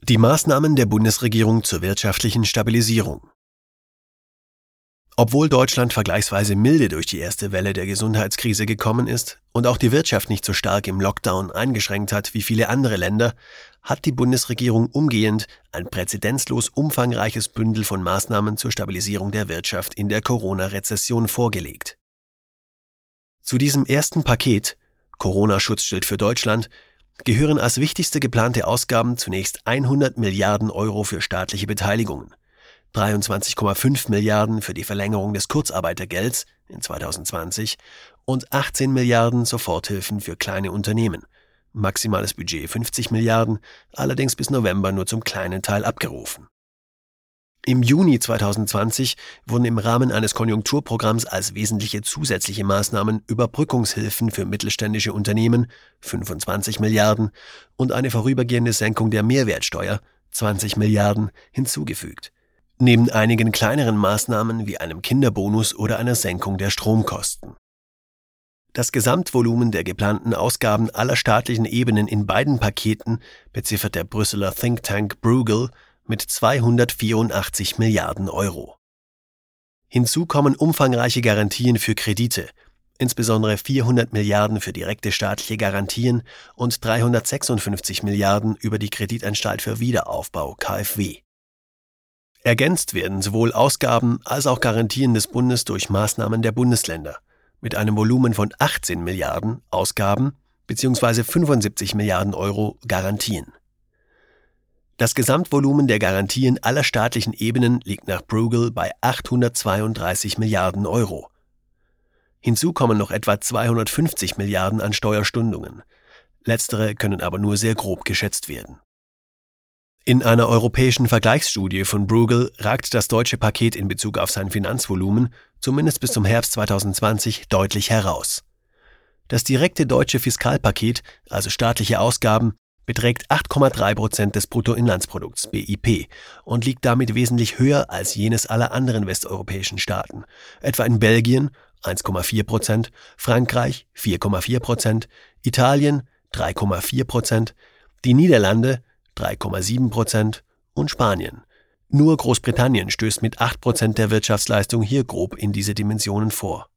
Die Maßnahmen der Bundesregierung zur wirtschaftlichen Stabilisierung. Obwohl Deutschland vergleichsweise milde durch die erste Welle der Gesundheitskrise gekommen ist und auch die Wirtschaft nicht so stark im Lockdown eingeschränkt hat wie viele andere Länder, hat die Bundesregierung umgehend ein präzedenzlos umfangreiches Bündel von Maßnahmen zur Stabilisierung der Wirtschaft in der Corona-Rezession vorgelegt. Zu diesem ersten Paket, Corona-Schutzschild für Deutschland, gehören als wichtigste geplante Ausgaben zunächst 100 Milliarden Euro für staatliche Beteiligungen, 23,5 Milliarden für die Verlängerung des Kurzarbeitergelds in 2020 und 18 Milliarden Soforthilfen für kleine Unternehmen. Maximales Budget 50 Milliarden, allerdings bis November nur zum kleinen Teil abgerufen. Im Juni 2020 wurden im Rahmen eines Konjunkturprogramms als wesentliche zusätzliche Maßnahmen Überbrückungshilfen für mittelständische Unternehmen 25 Milliarden und eine vorübergehende Senkung der Mehrwertsteuer 20 Milliarden hinzugefügt. Neben einigen kleineren Maßnahmen wie einem Kinderbonus oder einer Senkung der Stromkosten. Das Gesamtvolumen der geplanten Ausgaben aller staatlichen Ebenen in beiden Paketen beziffert der Brüsseler Think Tank Bruegel mit 284 Milliarden Euro. Hinzu kommen umfangreiche Garantien für Kredite, insbesondere 400 Milliarden für direkte staatliche Garantien und 356 Milliarden über die Kreditanstalt für Wiederaufbau KfW. Ergänzt werden sowohl Ausgaben als auch Garantien des Bundes durch Maßnahmen der Bundesländer mit einem Volumen von 18 Milliarden Ausgaben bzw. 75 Milliarden Euro Garantien. Das Gesamtvolumen der Garantien aller staatlichen Ebenen liegt nach Bruegel bei 832 Milliarden Euro. Hinzu kommen noch etwa 250 Milliarden an Steuerstundungen. Letztere können aber nur sehr grob geschätzt werden. In einer europäischen Vergleichsstudie von Bruegel ragt das deutsche Paket in Bezug auf sein Finanzvolumen, zumindest bis zum Herbst 2020, deutlich heraus. Das direkte deutsche Fiskalpaket, also staatliche Ausgaben, beträgt 8,3% des Bruttoinlandsprodukts BIP und liegt damit wesentlich höher als jenes aller anderen westeuropäischen Staaten, etwa in Belgien 1,4%, Frankreich 4,4%, Italien 3,4%, die Niederlande 3,7% und Spanien. Nur Großbritannien stößt mit 8% der Wirtschaftsleistung hier grob in diese Dimensionen vor.